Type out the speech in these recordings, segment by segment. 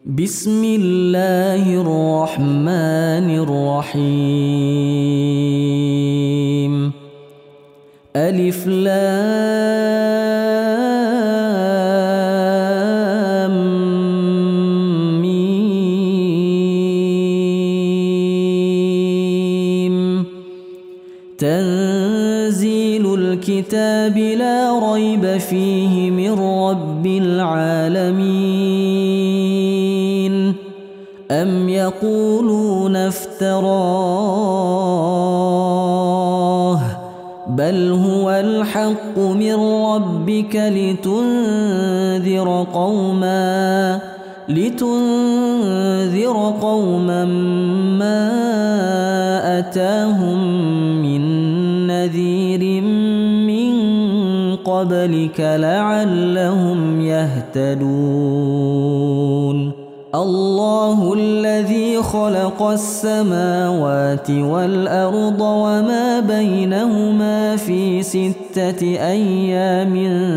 بسم الله الرحمن الرحيم. ألف لام ميم. تنزيل الكتاب لا ريب فيه من رب العالمين. أم يقولون افتراه بل هو الحق من ربك لتنذر قوما ما أتاهم من نذير من قبلك لعلهم يهتدون. الله الذي خلق السماوات والأرض وما بينهما في 6 أيام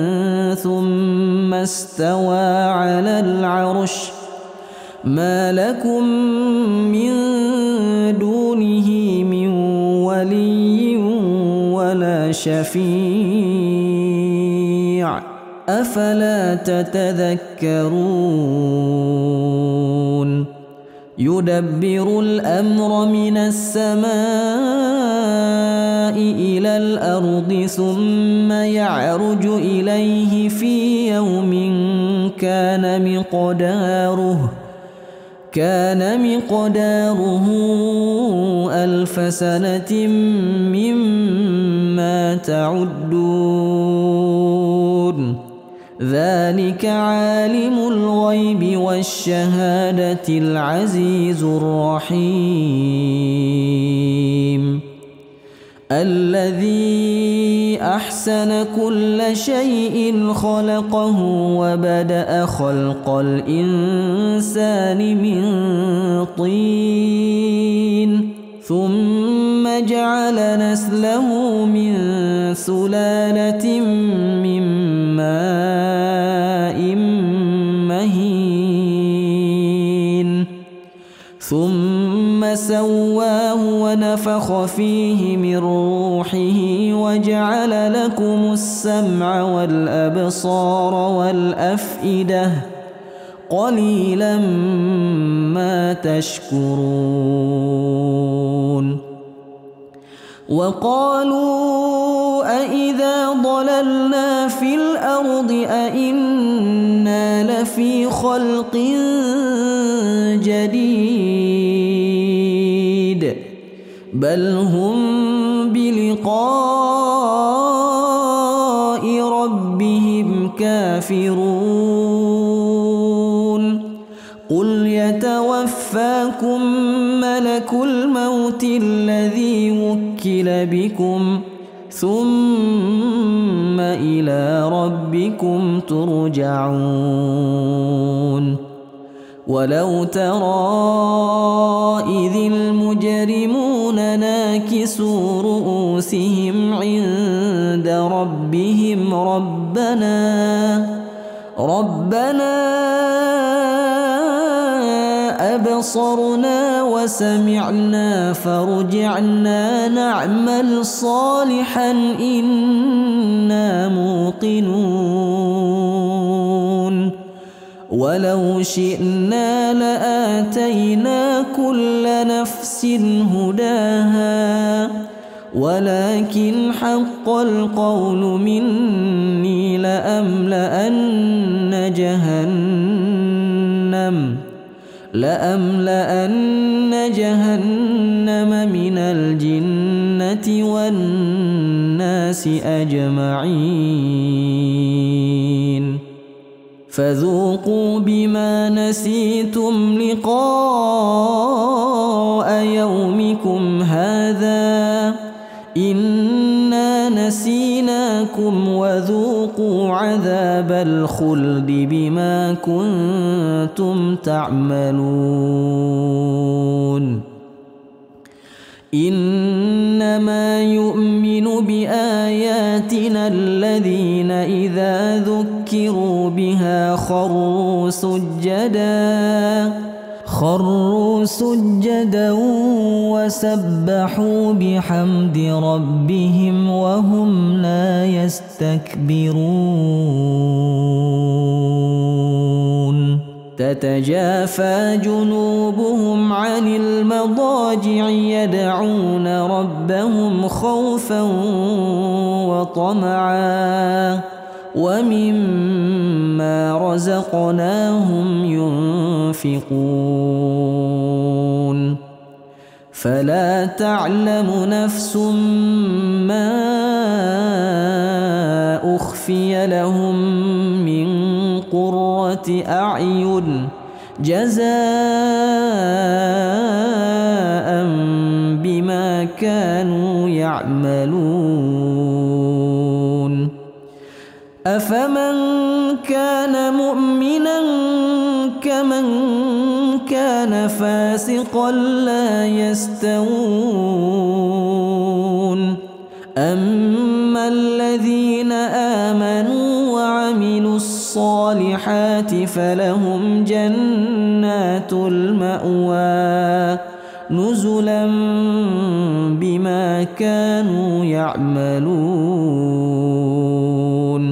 ثم استوى على العرش. ما لكم من دونه من ولي ولا شفيع أفلا تتذكرون. يدبر الأمر من السماء إلى الأرض ثم يعرج إليه في يوم كان مقداره 1000 سنة مما تعدون. ذلك عالم الغيب والشهادة العزيز الرحيم. الذي أحسن كل شيء خلقه وبدأ خلق الإنسان من طين ثم جعل نسله من سلالة من ماء مهين ثم سواه ونفخ فيه من روحه وجعل لكم السمع والأبصار والأفئدة قليلا ما تشكرون. وقالوا أإذا ضللنا في الأرض أإنا لفي خلق جديد بل هم بلقاء ربهم كافرون. قل يتوفاكم ملك الموت الذي وكل بكم ثم إلى ربكم ترجعون. ولو ترى إذ المجرمون ناكسوا رؤوسهم عند ربهم ربنا أبصرنا وسمعنا فارجعنا نعمل صالحا إنا موقنون. ولو شئنا لآتينا كل نفس هداها ولكن حق القول مني لأملأن جهنم من الجنة والناس أجمعين. فذوقوا بما نسيتم لقاء يومكم هذا إنا نسيناكم وذوقوا عذاب الخلد بما كنتم تعملون. إنما يؤمن بآياتنا الذين إذا ذكروا ذكروا بها خروا سجدا وسبحوا بحمد ربهم وهم لا يستكبرون تتجافى جنوبهم عن المضاجع يدعون ربهم خوفا وطمعا ومما رزقناهم ينفقون فلا تعلم نفس ما أخفي لهم من قرة أعين جزاء بما كانوا يعملون أفمن كان مؤمنا كمن كان فاسقا لا يستوون أما الذين آمنوا وعملوا الصالحات فلهم جنات المأوى نزلا بما كانوا يعملون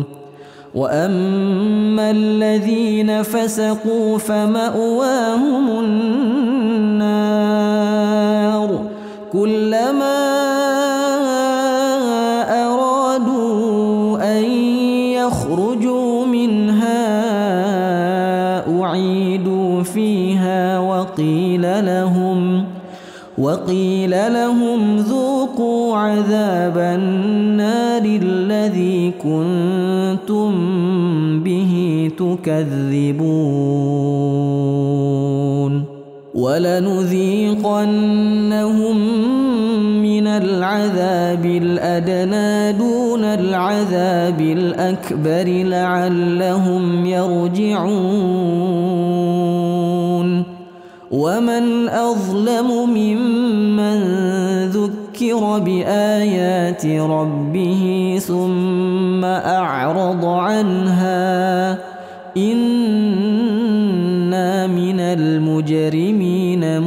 وأما الذين فسقوا فمأواهم النار كلما أرادوا أن يخرجوا منها أعيدوا فيها وقيل لهم ذوقوا عذاب النار الذي كنتم به تكذبون ولنذيقنهم من العذاب الأدنى دون العذاب الأكبر لعلهم يرجعون ومن أظلم ممن ذكر بآيات ربه ثم أعرض عنها إنا من المجرمين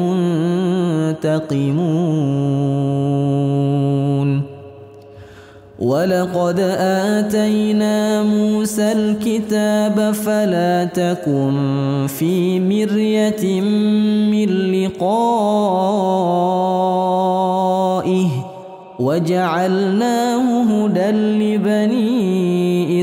منتقمون ولقد آتينا موسى الكتاب فلا تكن في مرية من لقائه وجعلناه هدى لبني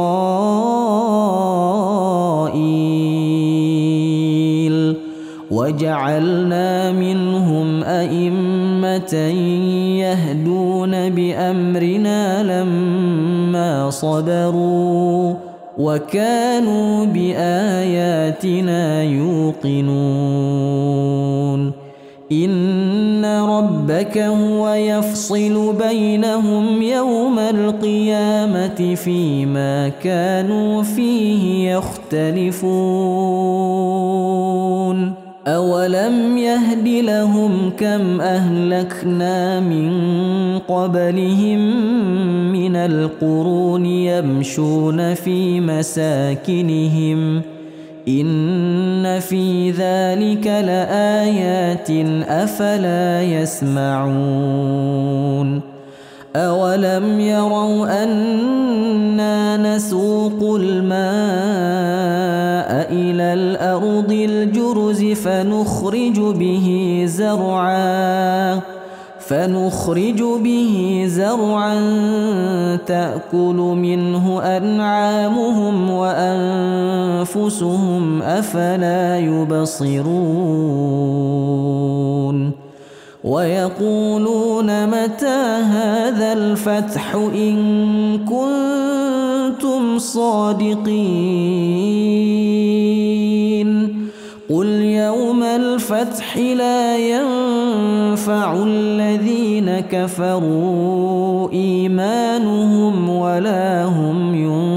إسرائيل وجعلنا منهم أئمة يهدون بأمرنا لما صبروا وكانوا بآياتنا يوقنون إن ربك هو يفصل بينهم يوم القيامة فيما كانوا فيه يختلفون أولم يهد لهم كم أهلكنا من قبلهم من القرون يمشون في مساكنهم إن في ذلك لآيات أفلا يسمعون أولم يروا أنا نسوق الماء إلى الأرض الجرز فنخرج به زرعا تأكل منه أنعامهم وأنفسهم أفلا يبصرون ويقولون متى هذا الفتح إن كنتم صادقين قل يوم الفتح لا ينفع الذين كفروا إيمانهم ولا هم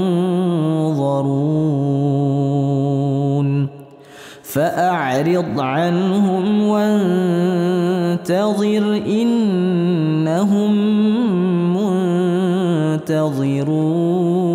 ينظرون فأعرض عنهم وانتظر إنهم منتظرون